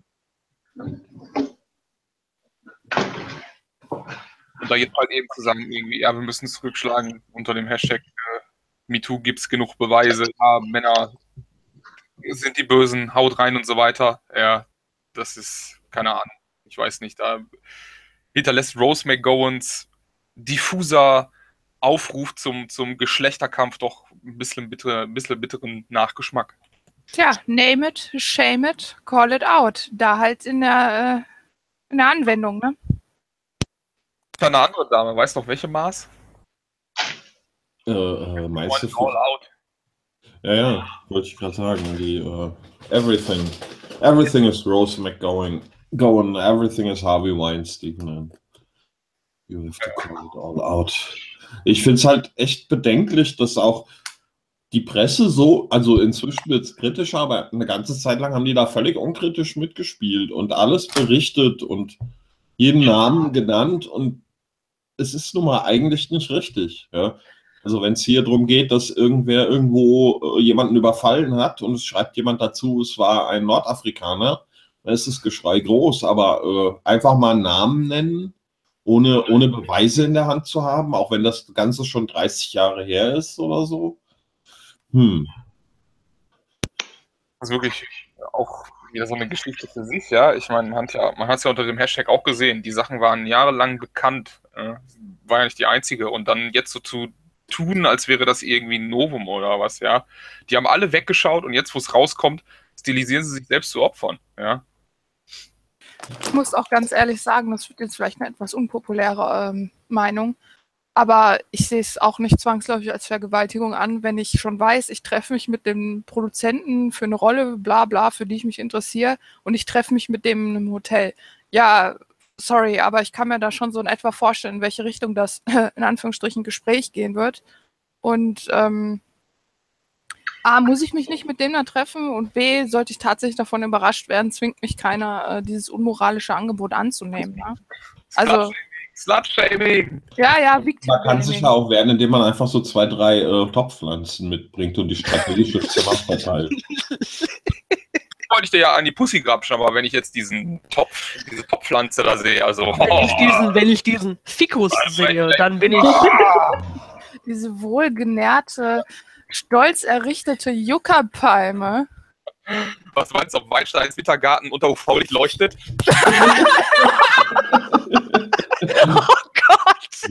Und da jetzt halt eben zu sagen, irgendwie, ja, wir müssen zurückschlagen unter dem Hashtag MeToo gibt's genug Beweise, ja, Männer sind die Bösen, haut rein und so weiter. Ja, das ist, keine Ahnung, ich weiß nicht, da hinterlässt Rose McGowans diffuser Aufruf zum Geschlechterkampf doch ein bisschen bitteren Nachgeschmack. Tja, name it, shame it, call it out. Da halt in der Anwendung, ne? Eine andere Dame, weißt du noch welche Maß? Meinst du? All out. Ja, wollte ich gerade sagen. Die everything is Rose McGowan. Everything is Harvey Weinstein. You have to call it all out. Ich finde es halt echt bedenklich, dass auch die Presse so, also inzwischen wird es kritischer, aber eine ganze Zeit lang haben die da völlig unkritisch mitgespielt und alles berichtet und jeden Namen genannt und es ist nun mal eigentlich nicht richtig. Ja? Also wenn es hier darum geht, dass irgendwer irgendwo jemanden überfallen hat und es schreibt jemand dazu, es war ein Nordafrikaner, dann ist das Geschrei groß, aber einfach mal einen Namen nennen, ohne Beweise in der Hand zu haben, auch wenn das Ganze schon 30 Jahre her ist oder so. Also wirklich auch wieder so eine Geschichte für sich, ja. Ich meine, man hat es ja unter dem Hashtag auch gesehen. Die Sachen waren jahrelang bekannt. War ja nicht die einzige. Und dann jetzt so zu tun, als wäre das irgendwie ein Novum oder was, ja. Die haben alle weggeschaut und jetzt, wo es rauskommt, stilisieren sie sich selbst zu Opfern, ja. Ich muss auch ganz ehrlich sagen, das wird jetzt vielleicht eine etwas unpopuläre Meinung, aber ich sehe es auch nicht zwangsläufig als Vergewaltigung an, wenn ich schon weiß, ich treffe mich mit dem Produzenten für eine Rolle, bla bla, für die ich mich interessiere und ich treffe mich mit dem in einem Hotel. Ja, sorry, aber ich kann mir da schon so in etwa vorstellen, in welche Richtung das in Anführungsstrichen Gespräch gehen wird. Und A, muss ich mich nicht mit dem da treffen und B, sollte ich tatsächlich davon überrascht werden, zwingt mich keiner, dieses unmoralische Angebot anzunehmen. Ja? Also, Slutshaming! ja, Victim Man kann sich ja auch wehren, indem man einfach so 2, 3 Topfpflanzen mitbringt und die strategische Zimmer verteilt. Wollte ich dir ja an die Pussy grapschen, aber wenn ich jetzt diese Topfpflanze da sehe, also... Wenn ich diesen Fikus sehe, dann bin ich... Diese wohlgenährte, stolz errichtete Yucca-Palme. Was meinst du, ob Weinsteins Wintergarten unter UV-Licht leuchtet? Oh Gott!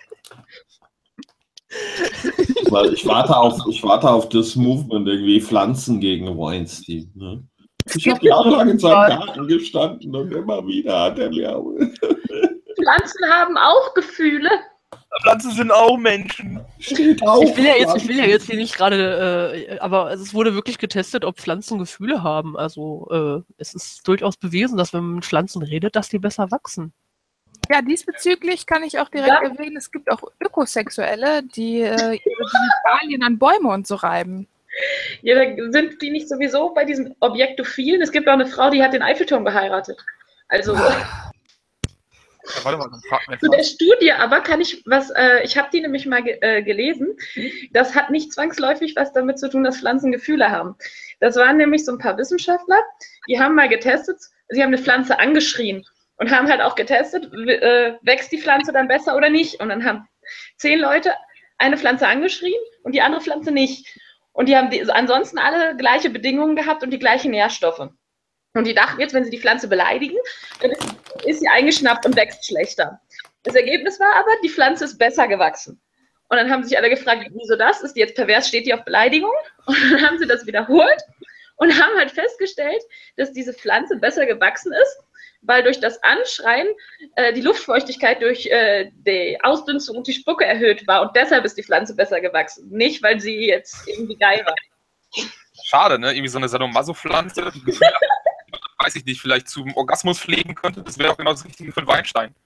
Weil ich warte auf das Movement irgendwie Pflanzen gegen Weinstein. Ne? Ich habe jahrelang in seinem Garten gestanden und immer wieder hat er mir... Pflanzen haben auch Gefühle. Pflanzen sind auch Menschen. Steht auf, Ich will ja jetzt hier nicht gerade, aber es wurde wirklich getestet, ob Pflanzen Gefühle haben. Also es ist durchaus bewiesen, dass wenn man mit Pflanzen redet, dass die besser wachsen. Ja, diesbezüglich kann ich auch direkt erwähnen, es gibt auch Ökosexuelle, die ihre Genitalien an Bäume und so reiben. Ja, sind die nicht sowieso bei diesem Objektophilen? Es gibt auch eine Frau, die hat den Eiffelturm geheiratet. Also... Ja, warte mal, dann frag mir Zu der Studie aber kann ich was, ich habe die nämlich mal gelesen, das hat nicht zwangsläufig was damit zu tun, dass Pflanzen Gefühle haben. Das waren nämlich so ein paar Wissenschaftler, die haben mal getestet, sie haben eine Pflanze angeschrien und haben halt auch getestet, wächst die Pflanze dann besser oder nicht. Und dann haben 10 Leute eine Pflanze angeschrien und die andere Pflanze nicht. Und die haben ansonsten alle gleiche Bedingungen gehabt und die gleichen Nährstoffe. Und die dachten jetzt, wenn sie die Pflanze beleidigen, dann ist sie eingeschnappt und wächst schlechter. Das Ergebnis war aber, die Pflanze ist besser gewachsen. Und dann haben sich alle gefragt, wieso das? Ist die jetzt pervers? Steht die auf Beleidigung? Und dann haben sie das wiederholt und haben halt festgestellt, dass diese Pflanze besser gewachsen ist, weil durch das Anschreien die Luftfeuchtigkeit durch die Ausdünstung und die Spucke erhöht war. Und deshalb ist die Pflanze besser gewachsen. Nicht, weil sie jetzt irgendwie geil war. Schade, ne? Irgendwie so eine Sadomaso-Pflanze, die weiß ich nicht, vielleicht zum Orgasmus pflegen könnte. Das wäre auch genau das Richtige für einen Weinstein.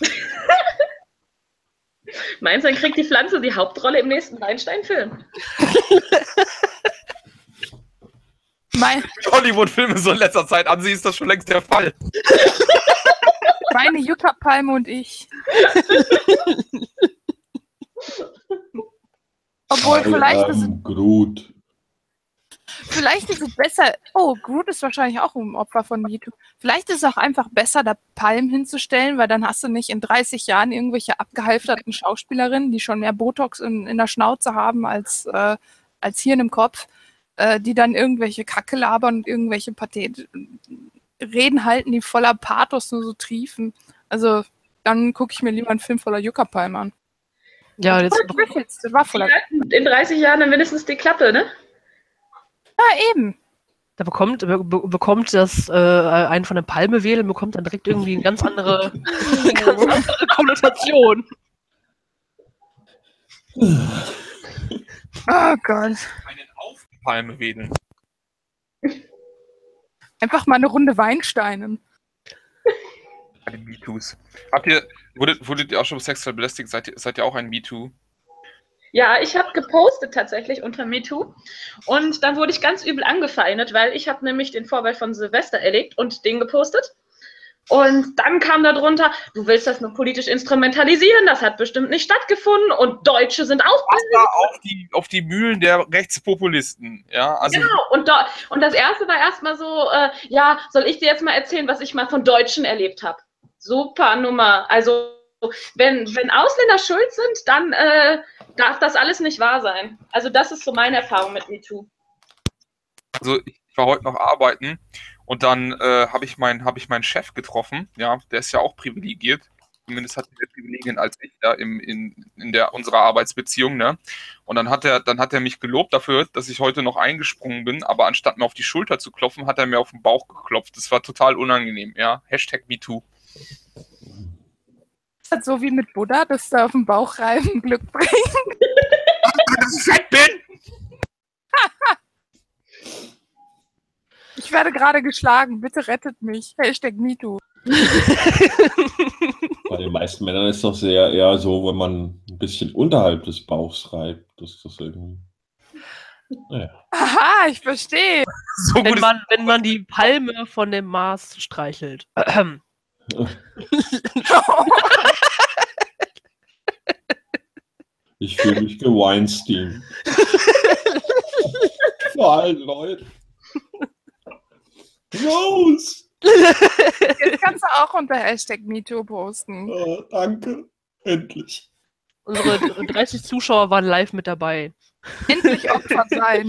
Meinst du, dann kriegt die Pflanze die Hauptrolle im nächsten Weinstein-Film? Hollywood-Filme so in letzter Zeit ansehen, ist das schon längst der Fall. Meine Yucca-Palme und ich. Obwohl, vielleicht ist es... Groot. Vielleicht ist es besser... Oh, Groot ist wahrscheinlich auch ein Opfer von MeToo. Vielleicht ist es auch einfach besser, da Palmen hinzustellen, weil dann hast du nicht in 30 Jahren irgendwelche abgehalfterten Schauspielerinnen, die schon mehr Botox in der Schnauze haben als Hirn im Kopf, die dann irgendwelche Kacke labern und irgendwelche Reden halten, die voller Pathos nur so triefen. Also, dann gucke ich mir lieber einen Film voller Yucca-Palmen an. Ja, das war voller... In 30 Jahren dann mindestens die Klappe, ne? Ja, eben. Da bekommt das einen von der Palme wählen, bekommt dann direkt irgendwie eine ganz andere Konnotation. Oh Gott. Einen auf die Palme wedeln. Einfach mal eine Runde Weinsteinen. Die MeToos. Wurdet ihr auch schon sexuell belästigt? Seid ihr auch ein MeToo? Ja, ich habe gepostet tatsächlich unter MeToo und dann wurde ich ganz übel angefeindet, weil ich habe nämlich den Vorfall von Silvester erlebt und den gepostet. Und dann kam da drunter, du willst das nur politisch instrumentalisieren, das hat bestimmt nicht stattgefunden und Deutsche sind auch... Auf die Mühlen der Rechtspopulisten. Ja, also genau, und das erste war erstmal so, ja, soll ich dir jetzt mal erzählen, was ich mal von Deutschen erlebt habe? Super Nummer. Also wenn Ausländer schuld sind, dann darf das alles nicht wahr sein. Also das ist so meine Erfahrung mit MeToo. Also ich war heute noch arbeiten und dann habe ich meinen Chef getroffen. Ja, der ist ja auch privilegiert. zumindest hat die Privilegien als ich da unserer Arbeitsbeziehung, ne? Und dann hat er mich gelobt dafür, dass ich heute noch eingesprungen bin, aber anstatt mir auf die Schulter zu klopfen, hat er mir auf den Bauch geklopft. Das war total unangenehm, ja. #MeToo. Ist das so wie mit Buddha, dass du auf den Bauch reiben Glück bringt? Dass ich fett bin! Ich werde gerade geschlagen, bitte rettet mich. #MeToo. Bei den meisten Männern ist doch sehr eher so, wenn man ein bisschen unterhalb des Bauchs reibt, dass das irgendwie. Naja. Aha, ich verstehe. So gut Wenn man die Palme von dem Mars streichelt. Ich fühle mich geweinstein. Vor allen Leuten. Rose! Jetzt kannst du auch unter #MeToo posten. Oh, danke. Endlich. Unsere 30 Zuschauer waren live mit dabei. Endlich Opfer sein.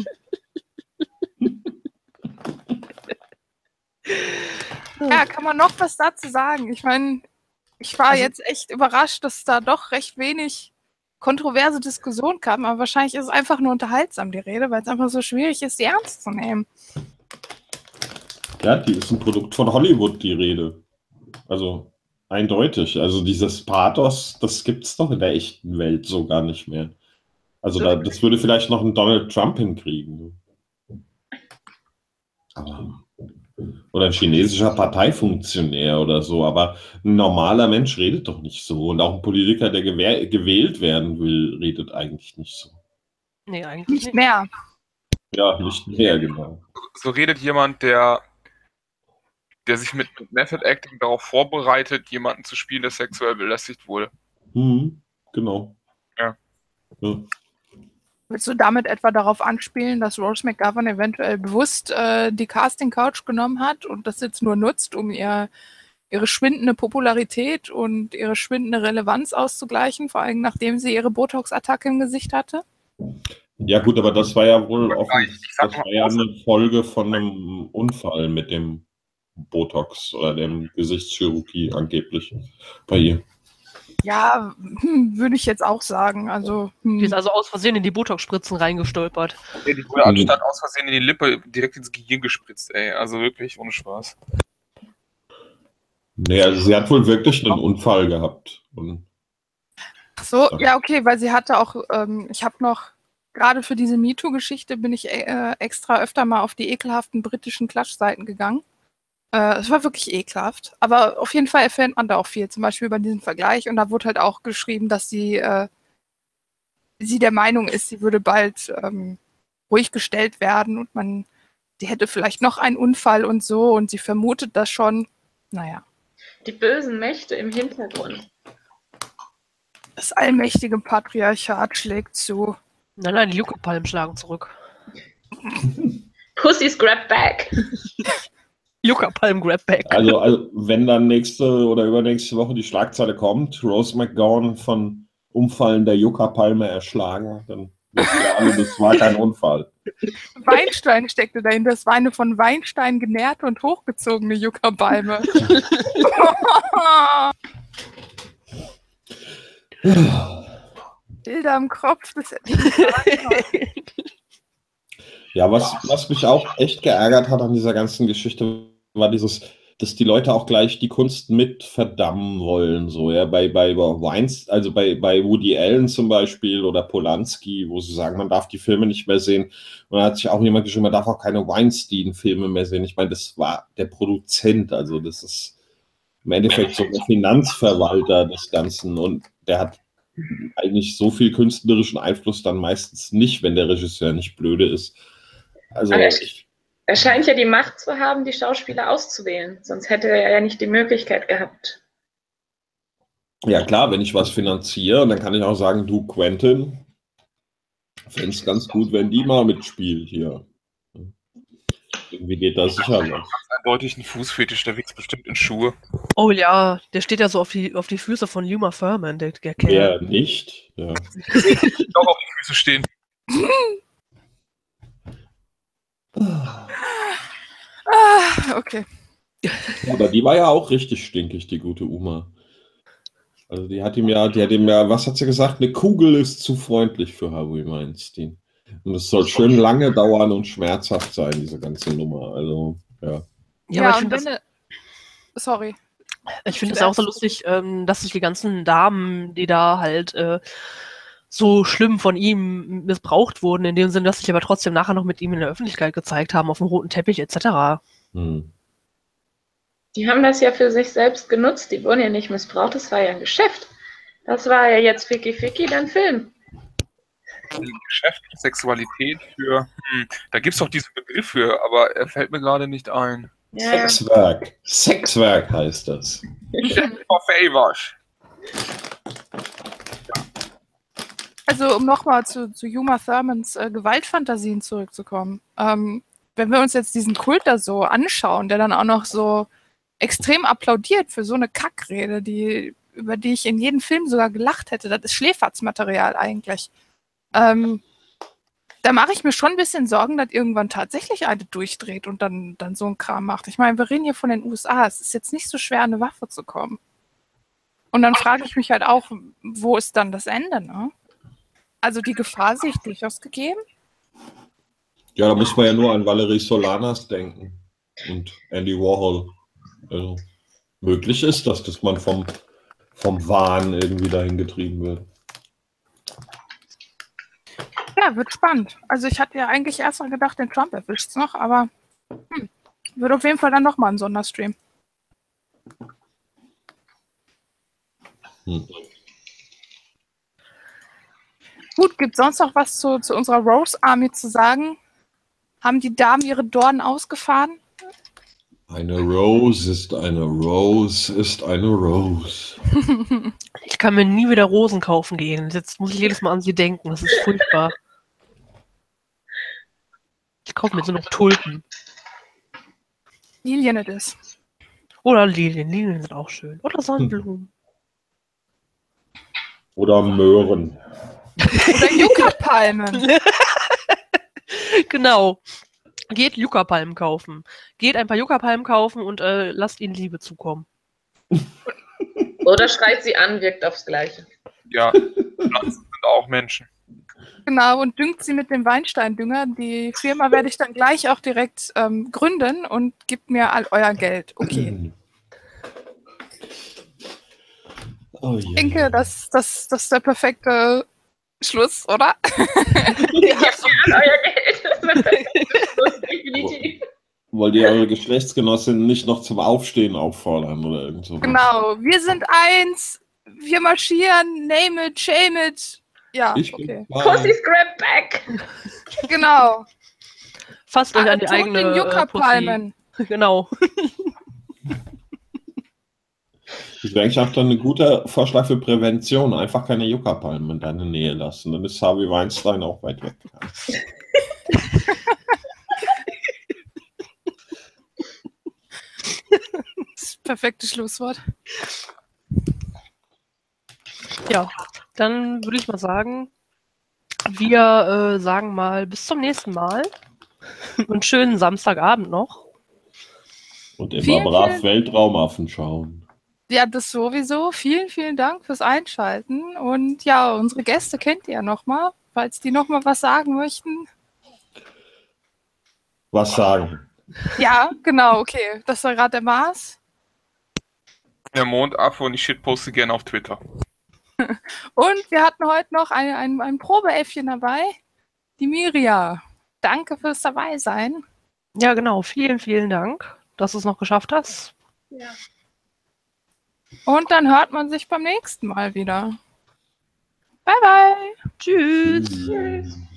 Ja, kann man noch was dazu sagen? Ich meine, ich war jetzt echt überrascht, dass da doch recht wenig kontroverse Diskussion kam, aber wahrscheinlich ist es einfach nur unterhaltsam, die Rede, weil es einfach so schwierig ist, die ernst zu nehmen. Ja, die ist ein Produkt von Hollywood, die Rede. Also eindeutig. Also dieses Pathos, das gibt's doch in der echten Welt so gar nicht mehr. Also das würde vielleicht noch ein Donald Trump hinkriegen. Oder ein chinesischer Parteifunktionär oder so. Aber ein normaler Mensch redet doch nicht so. Und auch ein Politiker, der gewählt werden will, redet eigentlich nicht so. Nee, eigentlich Nicht mehr. Ja, nicht mehr, genau. So redet jemand, der sich mit Method Acting darauf vorbereitet, jemanden zu spielen, der sexuell belästigt wurde. Genau. Ja. Willst du damit etwa darauf anspielen, dass Rose McGowan eventuell bewusst die Casting-Couch genommen hat und das jetzt nur nutzt, um ihre schwindende Popularität und ihre schwindende Relevanz auszugleichen, vor allem nachdem sie ihre Botox-Attacke im Gesicht hatte? Ja gut, aber das war ja wohl eine Folge von einem Unfall mit dem Botox oder dem Gesichtschirurgie angeblich bei ihr. Ja, würde ich jetzt auch sagen. Also, Die ist also aus Versehen in die Botox-Spritzen reingestolpert. Ja, die wurde anstatt aus Versehen in die Lippe direkt ins Gehirn gespritzt, ey. Also wirklich, ohne Spaß. Nee, also sie hat wohl wirklich einen Unfall gehabt. Ach so, ja, okay, weil sie hatte auch, ich habe noch, gerade für diese MeToo-Geschichte bin ich extra öfter mal auf die ekelhaften britischen Klatschseiten gegangen. Es war wirklich ekelhaft, aber auf jeden Fall erfährt man da auch viel, zum Beispiel über diesen Vergleich, und da wurde halt auch geschrieben, dass sie der Meinung ist, sie würde bald ruhig gestellt werden und sie hätte vielleicht noch einen Unfall und so, und sie vermutet das schon. Naja. Die bösen Mächte im Hintergrund. Das allmächtige Patriarchat schlägt zu. Nein, die Yucca-Palmen schlagen zurück. Pussies grab back. Yucca-Palm grab back. Also wenn dann nächste oder übernächste Woche die Schlagzeile kommt, Rose McGowan von Umfallen der Yucca-Palme erschlagen, dann wissen wir alle, das war kein Unfall. Weinstein steckte dahinter. Das war eine von Weinstein genährte und hochgezogene Yucca-Palme. Bilder im Kopf. Ja, was mich auch echt geärgert hat an dieser ganzen Geschichte, war dass die Leute auch gleich die Kunst mit verdammen wollen. So, ja, bei Weinstein, also bei Woody Allen zum Beispiel oder Polanski, wo sie sagen, man darf die Filme nicht mehr sehen. Und da hat sich auch jemand geschrieben, man darf auch keine Weinstein-Filme mehr sehen. Ich meine, das war der Produzent, also das ist im Endeffekt so der Finanzverwalter des Ganzen, und der hat eigentlich so viel künstlerischen Einfluss dann meistens nicht, wenn der Regisseur nicht blöde ist. Also er scheint ja die Macht zu haben, die Schauspieler auszuwählen. Sonst hätte er ja nicht die Möglichkeit gehabt. Ja klar, wenn ich was finanziere, dann kann ich auch sagen, du Quentin, fände es ganz gut, wenn die mal mitspielt hier. Irgendwie geht das sicher noch. Ganz eindeutig ein Fußfetisch, der wächst bestimmt in Schuhe. Oh ja, der steht ja so auf die Füße von Uma Thurman, der Kerl. Ja, nicht. Ja. Doch auf die Füße stehen. Okay. Aber die war ja auch richtig stinkig, die gute Uma. Also die hat ihm ja, was hat sie gesagt? Eine Kugel ist zu freundlich für Harvey Weinstein. Und es soll schön lange dauern und schmerzhaft sein, diese ganze Nummer. Also, ja. Ja, aber und sorry. ich finde es auch so lustig, dass sich die ganzen Damen, die da halt so schlimm von ihm missbraucht wurden, in dem Sinne, dass sich aber trotzdem nachher noch mit ihm in der Öffentlichkeit gezeigt haben, auf dem roten Teppich etc. Die haben das ja für sich selbst genutzt. Die wurden ja nicht missbraucht. Das war ja ein Geschäft. Das war ja jetzt Ficky, dann Film. Geschäft, Sexualität für. Da gibt es doch diesen Begriff für, aber er fällt mir gerade nicht ein. Ja. Sexwerk. Sexwerk heißt das. For favors. Also um nochmal zu Uma Thurmans Gewaltfantasien zurückzukommen. Wenn wir uns jetzt diesen Kult da so anschauen, der dann auch noch so extrem applaudiert für so eine Kackrede, über die ich in jedem Film sogar gelacht hätte, das ist Schläferzmaterial eigentlich. Da mache ich mir schon ein bisschen Sorgen, dass irgendwann tatsächlich eine durchdreht und dann so einen Kram macht. Ich meine, wir reden hier von den USA. Es ist jetzt nicht so schwer, an eine Waffe zu kommen. Und dann frage ich mich halt auch, wo ist dann das Ende, ne? Also die Gefahr sehe ich durchaus gegeben. Ja, da muss man ja nur an Valerie Solanas denken und Andy Warhol. Also, möglich ist das, dass man vom Wahn irgendwie dahin getrieben wird. Ja, wird spannend. Also ich hatte ja eigentlich erst mal gedacht, den Trump erwischt es noch, aber wird auf jeden Fall dann nochmal ein Sonderstream. Gut, gibt es sonst noch was zu unserer Rose Army zu sagen? Haben die Damen ihre Dornen ausgefahren? Eine Rose ist eine Rose ist eine Rose. Ich kann mir nie wieder Rosen kaufen gehen. Jetzt muss ich jedes Mal an sie denken. Das ist furchtbar. Ich kaufe mir so noch Tulpen. Lilien it is. Oder Lilien. Lilien sind auch schön. Oder Sonnenblumen. Oder Möhren. Oder Yucca-Palmen. Genau. Geht Yucca-Palmen kaufen. Geht ein paar Yucca-Palmen kaufen und lasst ihnen Liebe zukommen. Oder schreit sie an, wirkt aufs Gleiche. Ja, Pflanzen sind auch Menschen. Genau, und düngt sie mit dem Weinsteindünger. Die Firma werde ich dann gleich auch direkt gründen und gibt mir all euer Geld. Okay. Oh, Ich denke, das ist der perfekte Schluss, oder? Ja, euer Geld. Das ist der perfekte Schluss, definitiv. Wollt ihr eure Geschlechtsgenossinnen nicht noch zum Aufstehen auffordern oder irgend so? Genau, wir sind eins, wir marschieren, name it, shame it. Ja, Ich okay. bin bei. Pussy's grab back. Genau. Fasst euch an die Zurück eigene den Yucca-Palmen. Pussy. Genau. Das wäre eigentlich auch dann ein guter Vorschlag für Prävention. Einfach keine Yucca-Palmen in deine Nähe lassen. Dann ist Harvey Weinstein auch weit weg. Das perfekte Schlusswort. Ja, dann würde ich mal sagen, wir sagen mal bis zum nächsten Mal. Und schönen Samstagabend noch. Und immer Vielen, brav vielen- Weltraumaffen schauen. Ja, das sowieso. Vielen, vielen Dank fürs Einschalten. Und ja, unsere Gäste kennt ihr ja nochmal, falls die nochmal was sagen möchten. Was sagen? Ja, genau, okay. Das war gerade der Mars. Der Mondaffe und ich shitposte gerne auf Twitter. Und wir hatten heute noch ein Probeäffchen dabei, die Miria. Danke fürs Dabeisein. Ja, genau. Vielen, vielen Dank, dass du es noch geschafft hast. Ja. Und dann hört man sich beim nächsten Mal wieder. Bye, bye. Tschüss. Tschüss.